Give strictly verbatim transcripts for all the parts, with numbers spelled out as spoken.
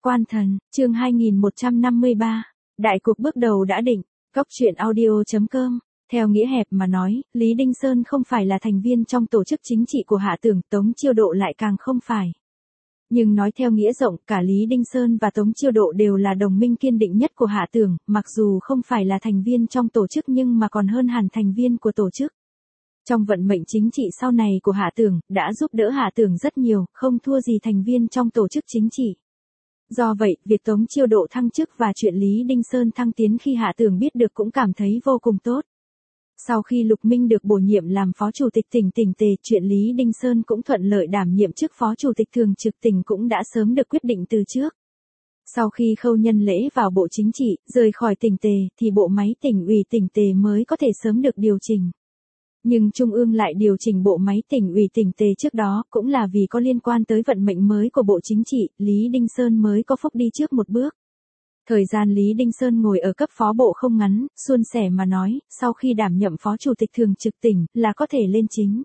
Quan Thần, chương hai nghìn một trăm năm mươi ba. Đại cục bước đầu đã định. Cốc truyện audio chấm com. Theo nghĩa hẹp mà nói, Lý Đinh Sơn không phải là thành viên trong tổ chức chính trị của Hạ Tưởng, Tống Chiêu Độ lại càng không phải. Nhưng nói theo nghĩa rộng, cả Lý Đinh Sơn và Tống Chiêu Độ đều là đồng minh kiên định nhất của Hạ Tưởng, mặc dù không phải là thành viên trong tổ chức nhưng mà còn hơn hẳn thành viên của tổ chức. Trong vận mệnh chính trị sau này của Hạ Tưởng, đã giúp đỡ Hạ Tưởng rất nhiều, không thua gì thành viên trong tổ chức chính trị. Do vậy, việc Tống Chiêu Độ thăng chức và chuyện Lý Đinh Sơn thăng tiến khi Hạ Tưởng biết được cũng cảm thấy vô cùng tốt. Sau khi Lục Minh được bổ nhiệm làm phó chủ tịch tỉnh Tỉnh Tề, chuyện Lý Đinh Sơn cũng thuận lợi đảm nhiệm chức phó chủ tịch thường trực tỉnh cũng đã sớm được quyết định từ trước. Sau khi Khâu Nhân Lễ vào bộ chính trị, rời khỏi tỉnh Tề, thì bộ máy tỉnh ủy tỉnh Tề mới có thể sớm được điều chỉnh. Nhưng Trung ương lại điều chỉnh bộ máy tỉnh ủy tỉnh Tề trước đó, cũng là vì có liên quan tới vận mệnh mới của bộ chính trị, Lý Đinh Sơn mới có phúc đi trước một bước. Thời gian Lý Đinh Sơn ngồi ở cấp phó bộ không ngắn, suôn sẻ mà nói, sau khi đảm nhậm phó chủ tịch thường trực tỉnh, là có thể lên chính.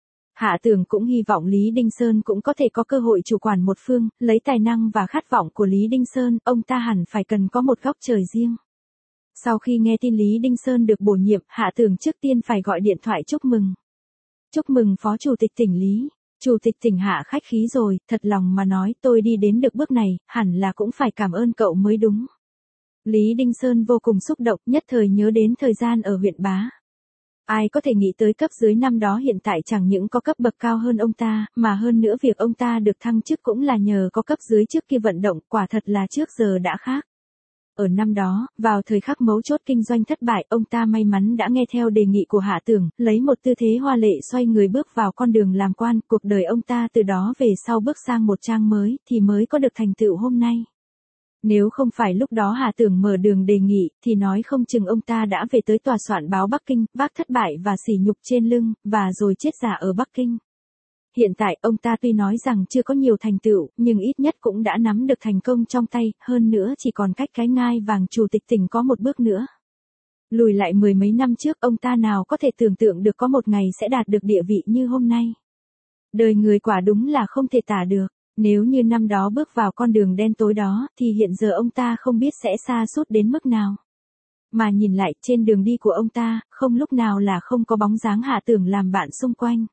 Hạ Tưởng cũng hy vọng Lý Đinh Sơn cũng có thể có cơ hội chủ quản một phương, lấy tài năng và khát vọng của Lý Đinh Sơn, ông ta hẳn phải cần có một góc trời riêng. Sau khi nghe tin Lý Đinh Sơn được bổ nhiệm, Hạ Tưởng trước tiên phải gọi điện thoại chúc mừng. Chúc mừng phó chủ tịch tỉnh Lý. Chủ tịch tỉnh Hạ khách khí rồi, thật lòng mà nói tôi đi đến được bước này, hẳn là cũng phải cảm ơn cậu mới đúng. Lý Đinh Sơn vô cùng xúc động, nhất thời nhớ đến thời gian ở huyện Bá. Ai có thể nghĩ tới cấp dưới năm đó hiện tại chẳng những có cấp bậc cao hơn ông ta, mà hơn nữa việc ông ta được thăng chức cũng là nhờ có cấp dưới trước kia vận động, quả thật là trước giờ đã khác. Ở năm đó, vào thời khắc mấu chốt kinh doanh thất bại, ông ta may mắn đã nghe theo đề nghị của Hạ Tưởng, lấy một tư thế hoa lệ xoay người bước vào con đường làm quan, cuộc đời ông ta từ đó về sau bước sang một trang mới, thì mới có được thành tựu hôm nay. Nếu không phải lúc đó Hạ Tưởng mở đường đề nghị, thì nói không chừng ông ta đã về tới tòa soạn báo Bắc Kinh, vác thất bại và sỉ nhục trên lưng, và rồi chết giả ở Bắc Kinh. Hiện tại, ông ta tuy nói rằng chưa có nhiều thành tựu, nhưng ít nhất cũng đã nắm được thành công trong tay, hơn nữa chỉ còn cách cái ngai vàng chủ tịch tỉnh có một bước nữa. Lùi lại mười mấy năm trước, ông ta nào có thể tưởng tượng được có một ngày sẽ đạt được địa vị như hôm nay. Đời người quả đúng là không thể tả được, nếu như năm đó bước vào con đường đen tối đó, thì hiện giờ ông ta không biết sẽ sa sút đến mức nào. Mà nhìn lại, trên đường đi của ông ta, không lúc nào là không có bóng dáng Hạ Tưởng làm bạn xung quanh.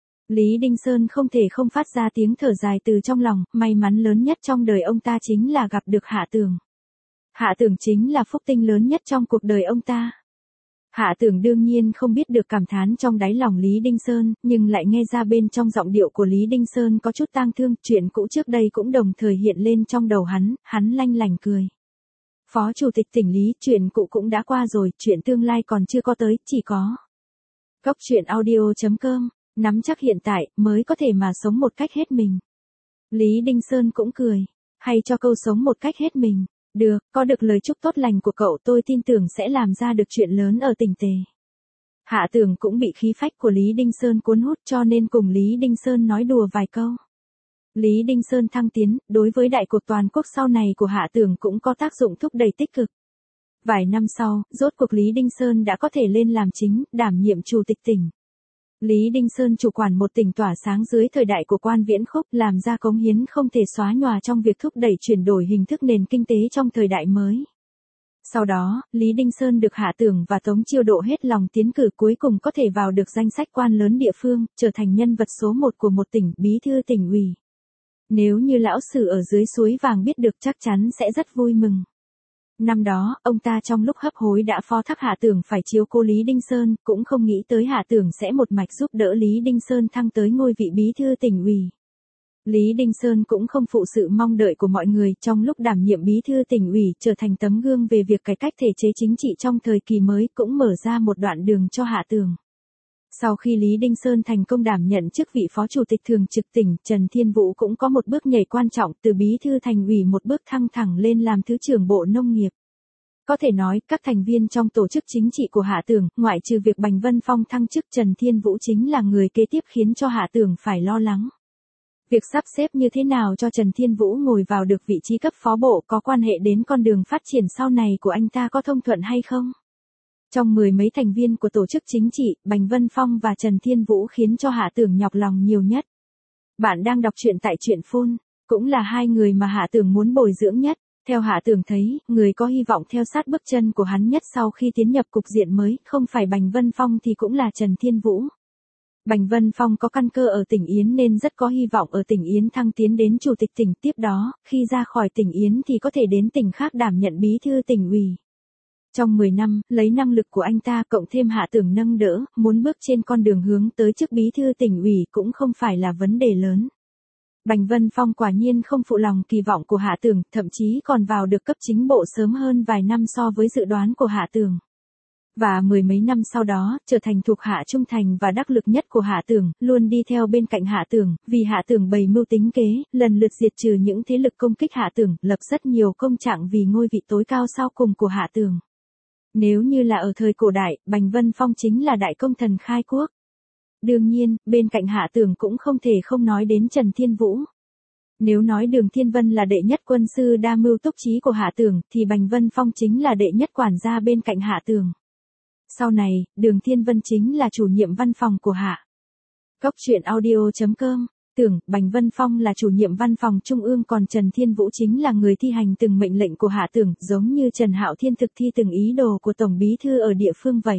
Lý Đinh Sơn không thể không phát ra tiếng thở dài từ trong lòng, may mắn lớn nhất trong đời ông ta chính là gặp được Hạ Tưởng. Hạ Tưởng chính là phúc tinh lớn nhất trong cuộc đời ông ta. Hạ Tưởng đương nhiên không biết được cảm thán trong đáy lòng Lý Đinh Sơn, nhưng lại nghe ra bên trong giọng điệu của Lý Đinh Sơn có chút tang thương, chuyện cũ trước đây cũng đồng thời hiện lên trong đầu hắn, hắn lanh lảnh cười. Phó chủ tịch tỉnh Lý, chuyện cũ cũng đã qua rồi, chuyện tương lai còn chưa có tới, chỉ có. Cốc truyện audio chấm com. Nắm chắc hiện tại, mới có thể mà sống một cách hết mình. Lý Đinh Sơn cũng cười. Hay cho câu sống một cách hết mình. Được, có được lời chúc tốt lành của cậu tôi tin tưởng sẽ làm ra được chuyện lớn ở tỉnh Tề. Hạ Tưởng cũng bị khí phách của Lý Đinh Sơn cuốn hút cho nên cùng Lý Đinh Sơn nói đùa vài câu. Lý Đinh Sơn thăng tiến, đối với đại cuộc toàn quốc sau này của Hạ Tưởng cũng có tác dụng thúc đẩy tích cực. Vài năm sau, rốt cuộc Lý Đinh Sơn đã có thể lên làm chính, đảm nhiệm chủ tịch tỉnh. Lý Đinh Sơn chủ quản một tỉnh tỏa sáng dưới thời đại của Quan Viễn Khúc, làm ra cống hiến không thể xóa nhòa trong việc thúc đẩy chuyển đổi hình thức nền kinh tế trong thời đại mới. Sau đó, Lý Đinh Sơn được Hạ Tưởng và Tống Chiêu Độ hết lòng tiến cử, cuối cùng có thể vào được danh sách quan lớn địa phương, trở thành nhân vật số một của một tỉnh, bí thư tỉnh ủy. Nếu như lão sử ở dưới suối vàng biết được chắc chắn sẽ rất vui mừng. Năm đó, ông ta trong lúc hấp hối đã phó thác Hạ Tưởng phải chiếu cố Lý Đinh Sơn, cũng không nghĩ tới Hạ Tưởng sẽ một mạch giúp đỡ Lý Đinh Sơn thăng tới ngôi vị bí thư tỉnh ủy. Lý Đinh Sơn cũng không phụ sự mong đợi của mọi người, trong lúc đảm nhiệm bí thư tỉnh ủy trở thành tấm gương về việc cải cách thể chế chính trị trong thời kỳ mới, cũng mở ra một đoạn đường cho Hạ Tưởng. Sau khi Lý Đinh Sơn thành công đảm nhận chức vị phó chủ tịch thường trực tỉnh, Trần Thiên Vũ cũng có một bước nhảy quan trọng, từ bí thư thành ủy một bước thăng thẳng lên làm thứ trưởng Bộ Nông nghiệp. Có thể nói, các thành viên trong tổ chức chính trị của Hạ Tưởng, ngoại trừ việc Bành Vân Phong thăng chức, Trần Thiên Vũ chính là người kế tiếp khiến cho Hạ Tưởng phải lo lắng. Việc sắp xếp như thế nào cho Trần Thiên Vũ ngồi vào được vị trí cấp phó bộ có quan hệ đến con đường phát triển sau này của anh ta có thông thuận hay không? Trong mười mấy thành viên của tổ chức chính trị, Bành Vân Phong và Trần Thiên Vũ khiến cho Hạ Tưởng nhọc lòng nhiều nhất. Bạn đang đọc truyện tại truyện phun cũng là hai người mà Hạ Tường muốn bồi dưỡng nhất. Theo Hạ Tường thấy, người có hy vọng theo sát bước chân của hắn nhất sau khi tiến nhập cục diện mới, không phải Bành Vân Phong thì cũng là Trần Thiên Vũ. Bành Vân Phong có căn cơ ở tỉnh Yến nên rất có hy vọng ở tỉnh Yến thăng tiến đến chủ tịch tỉnh, tiếp đó, khi ra khỏi tỉnh Yến thì có thể đến tỉnh khác đảm nhận bí thư tỉnh ủy. Trong mười năm, lấy năng lực của anh ta cộng thêm Hạ Tường nâng đỡ, muốn bước trên con đường hướng tới chức bí thư tỉnh ủy cũng không phải là vấn đề lớn. Bành Vân Phong quả nhiên không phụ lòng kỳ vọng của Hạ Tường, thậm chí còn vào được cấp chính bộ sớm hơn vài năm so với dự đoán của Hạ Tường. Và mười mấy năm sau đó, trở thành thuộc hạ trung thành và đắc lực nhất của Hạ Tường, luôn đi theo bên cạnh Hạ Tường, vì Hạ Tường bày mưu tính kế, lần lượt diệt trừ những thế lực công kích Hạ Tường, lập rất nhiều công trạng vì ngôi vị tối cao sau cùng của Hạ Tường. Nếu như là ở thời cổ đại, Bành Vân Phong chính là đại công thần khai quốc. Đương nhiên, bên cạnh Hạ Tường cũng không thể không nói đến Trần Thiên Vũ. Nếu nói Đường Thiên Vân là đệ nhất quân sư đa mưu túc trí của Hạ Tường, thì Bành Vân Phong chính là đệ nhất quản gia bên cạnh Hạ Tường. Sau này, Đường Thiên Vân chính là chủ nhiệm văn phòng của Hạ. Cốc truyện audio chấm com. Tưởng, Bành Vân Phong là chủ nhiệm văn phòng trung ương còn Trần Thiên Vũ chính là người thi hành từng mệnh lệnh của Hạ Tường, giống như Trần Hạo Thiên thực thi từng ý đồ của Tổng Bí Thư ở địa phương vậy.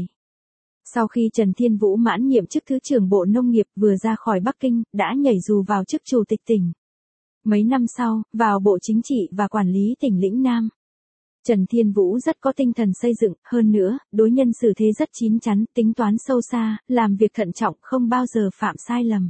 Sau khi Trần Thiên Vũ mãn nhiệm chức Thứ trưởng Bộ Nông nghiệp vừa ra khỏi Bắc Kinh, đã nhảy dù vào chức Chủ tịch tỉnh. Mấy năm sau, vào Bộ Chính trị và Quản lý tỉnh Lĩnh Nam. Trần Thiên Vũ rất có tinh thần xây dựng, hơn nữa, đối nhân xử thế rất chín chắn, tính toán sâu xa, làm việc thận trọng, không bao giờ phạm sai lầm.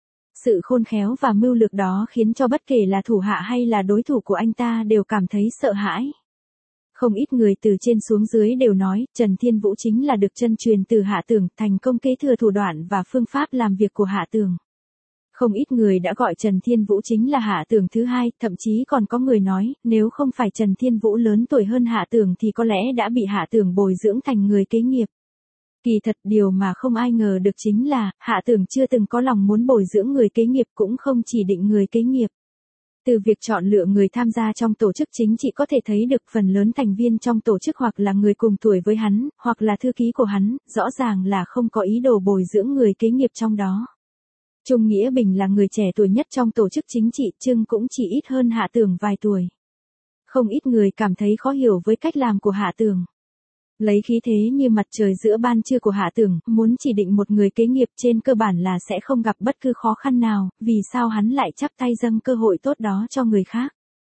Sự khôn khéo và mưu lược đó khiến cho bất kể là thủ hạ hay là đối thủ của anh ta đều cảm thấy sợ hãi. Không ít người từ trên xuống dưới đều nói, Trần Thiên Vũ chính là được chân truyền từ Hạ Tường, thành công kế thừa thủ đoạn và phương pháp làm việc của Hạ Tường. Không ít người đã gọi Trần Thiên Vũ chính là Hạ Tường thứ hai, thậm chí còn có người nói, nếu không phải Trần Thiên Vũ lớn tuổi hơn Hạ Tường thì có lẽ đã bị Hạ Tường bồi dưỡng thành người kế nghiệp. Kỳ thật điều mà không ai ngờ được chính là, Hạ Tường chưa từng có lòng muốn bồi dưỡng người kế nghiệp cũng không chỉ định người kế nghiệp. Từ việc chọn lựa người tham gia trong tổ chức chính trị có thể thấy được phần lớn thành viên trong tổ chức hoặc là người cùng tuổi với hắn, hoặc là thư ký của hắn, rõ ràng là không có ý đồ bồi dưỡng người kế nghiệp trong đó. Trung Nghĩa Bình là người trẻ tuổi nhất trong tổ chức chính trị, Trương cũng chỉ ít hơn Hạ Tường vài tuổi. Không ít người cảm thấy khó hiểu với cách làm của Hạ Tường. Lấy khí thế như mặt trời giữa ban trưa của Hạ Tường, muốn chỉ định một người kế nghiệp trên cơ bản là sẽ không gặp bất cứ khó khăn nào, vì sao hắn lại chắp tay dâng cơ hội tốt đó cho người khác.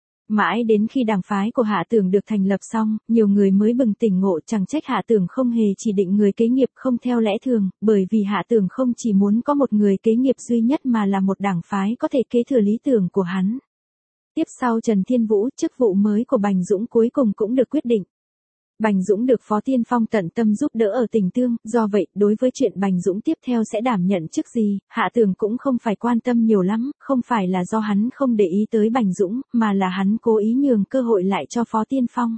Mãi đến khi đảng phái của Hạ Tường được thành lập xong, nhiều người mới bừng tỉnh ngộ chẳng trách Hạ Tường không hề chỉ định người kế nghiệp không theo lẽ thường, bởi vì Hạ Tường không chỉ muốn có một người kế nghiệp duy nhất mà là một đảng phái có thể kế thừa lý tưởng của hắn. Tiếp sau Trần Thiên Vũ, chức vụ mới của Bành Dũng cuối cùng cũng được quyết định. Bành Dũng được Phó Tiên Phong tận tâm giúp đỡ ở tỉnh Tương, do vậy, đối với chuyện Bành Dũng tiếp theo sẽ đảm nhận chức gì, Hạ Tường cũng không phải quan tâm nhiều lắm, không phải là do hắn không để ý tới Bành Dũng, mà là hắn cố ý nhường cơ hội lại cho Phó Tiên Phong.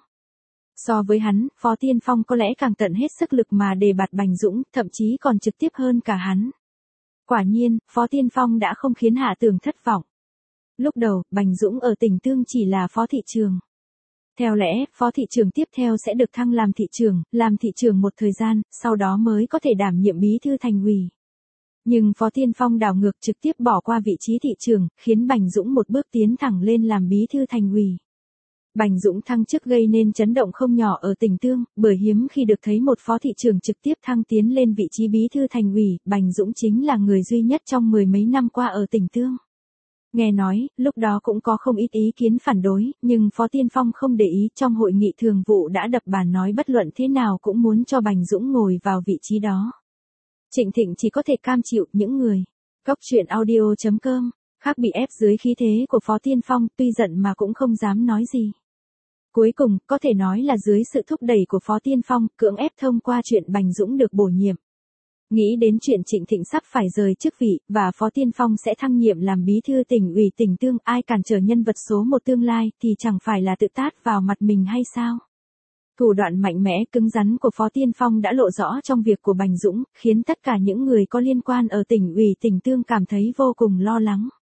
So với hắn, Phó Tiên Phong có lẽ càng tận hết sức lực mà đề bạt Bành Dũng, thậm chí còn trực tiếp hơn cả hắn. Quả nhiên, Phó Tiên Phong đã không khiến Hạ Tường thất vọng. Lúc đầu, Bành Dũng ở tỉnh Tương chỉ là phó thị trưởng. Theo lẽ, phó thị trưởng tiếp theo sẽ được thăng làm thị trưởng, làm thị trưởng một thời gian, sau đó mới có thể đảm nhiệm bí thư thành ủy. Nhưng Phó Tiên Phong đảo ngược trực tiếp bỏ qua vị trí thị trưởng, khiến Bành Dũng một bước tiến thẳng lên làm bí thư thành ủy. Bành Dũng thăng chức gây nên chấn động không nhỏ ở tỉnh Tương, bởi hiếm khi được thấy một phó thị trưởng trực tiếp thăng tiến lên vị trí bí thư thành ủy, Bành Dũng chính là người duy nhất trong mười mấy năm qua ở tỉnh Tương. Nghe nói, lúc đó cũng có không ít ý kiến phản đối, nhưng Phó Tiên Phong không để ý, trong hội nghị thường vụ đã đập bàn nói bất luận thế nào cũng muốn cho Bành Dũng ngồi vào vị trí đó. Trịnh Thịnh chỉ có thể cam chịu những người. Cốc truyện audio chấm com, khác bị ép dưới khí thế của Phó Tiên Phong, tuy giận mà cũng không dám nói gì. Cuối cùng, có thể nói là dưới sự thúc đẩy của Phó Tiên Phong, cưỡng ép thông qua chuyện Bành Dũng được bổ nhiệm. Nghĩ đến chuyện Trịnh Thịnh sắp phải rời chức vị, và Phó Tiên Phong sẽ thăng nhiệm làm bí thư tỉnh ủy tỉnh Tương, ai cản trở nhân vật số một tương lai, thì chẳng phải là tự tát vào mặt mình hay sao? Thủ đoạn mạnh mẽ cứng rắn của Phó Tiên Phong đã lộ rõ trong việc của Bành Dũng, khiến tất cả những người có liên quan ở tỉnh ủy tỉnh Tương cảm thấy vô cùng lo lắng.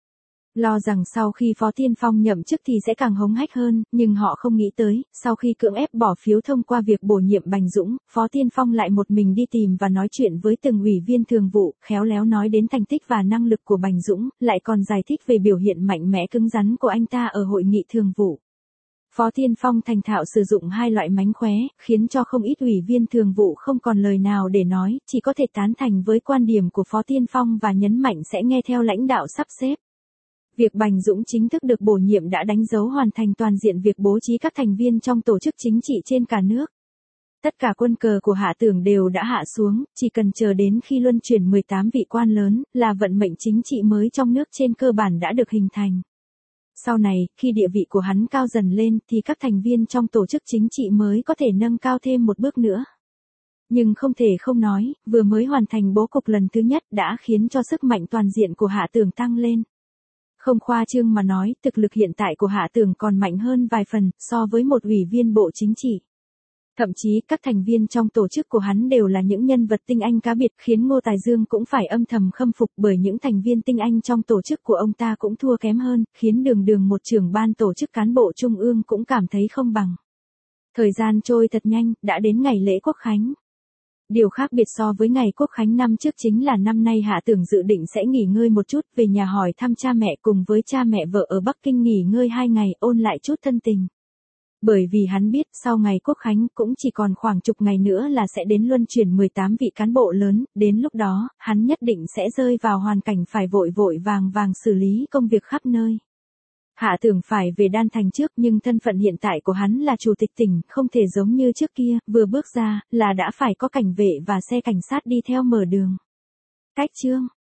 Lo rằng sau khi Phó Tiên Phong nhậm chức thì sẽ càng hống hách hơn, nhưng họ không nghĩ tới, sau khi cưỡng ép bỏ phiếu thông qua việc bổ nhiệm Bành Dũng, Phó Tiên Phong lại một mình đi tìm và nói chuyện với từng ủy viên thường vụ, khéo léo nói đến thành tích và năng lực của Bành Dũng, lại còn giải thích về biểu hiện mạnh mẽ cứng rắn của anh ta ở hội nghị thường vụ. Phó Tiên Phong thành thạo sử dụng hai loại mánh khóe, khiến cho không ít ủy viên thường vụ không còn lời nào để nói, chỉ có thể tán thành với quan điểm của Phó Tiên Phong và nhấn mạnh sẽ nghe theo lãnh đạo sắp xếp. Việc Bành Dũng chính thức được bổ nhiệm đã đánh dấu hoàn thành toàn diện việc bố trí các thành viên trong tổ chức chính trị trên cả nước. Tất cả quân cờ của Hạ Tưởng đều đã hạ xuống, chỉ cần chờ đến khi luân chuyển mười tám vị quan lớn, là vận mệnh chính trị mới trong nước trên cơ bản đã được hình thành. Sau này, khi địa vị của hắn cao dần lên, thì các thành viên trong tổ chức chính trị mới có thể nâng cao thêm một bước nữa. Nhưng không thể không nói, vừa mới hoàn thành bố cục lần thứ nhất đã khiến cho sức mạnh toàn diện của Hạ Tưởng tăng lên. Không khoa trương mà nói, thực lực hiện tại của Hạ Tưởng còn mạnh hơn vài phần so với một ủy viên bộ chính trị. Thậm chí các thành viên trong tổ chức của hắn đều là những nhân vật tinh anh cá biệt, khiến Ngô Tài Dương cũng phải âm thầm khâm phục, bởi những thành viên tinh anh trong tổ chức của ông ta cũng thua kém hơn, khiến Đường Đường một trưởng ban tổ chức cán bộ trung ương cũng cảm thấy không bằng. Thời gian trôi thật nhanh, đã đến ngày lễ Quốc Khánh. Điều khác biệt so với ngày Quốc Khánh năm trước chính là năm nay Hạ Tưởng dự định sẽ nghỉ ngơi một chút, về nhà hỏi thăm cha mẹ cùng với cha mẹ vợ ở Bắc Kinh nghỉ ngơi hai ngày, ôn lại chút thân tình. Bởi vì hắn biết sau ngày Quốc Khánh cũng chỉ còn khoảng chục ngày nữa là sẽ đến luân chuyển mười tám vị cán bộ lớn, đến lúc đó, hắn nhất định sẽ rơi vào hoàn cảnh phải vội vội vàng vàng xử lý công việc khắp nơi. Hạ Tưởng phải về Đan Thành trước, nhưng thân phận hiện tại của hắn là chủ tịch tỉnh, không thể giống như trước kia, vừa bước ra, là đã phải có cảnh vệ và xe cảnh sát đi theo mở đường. Cách chương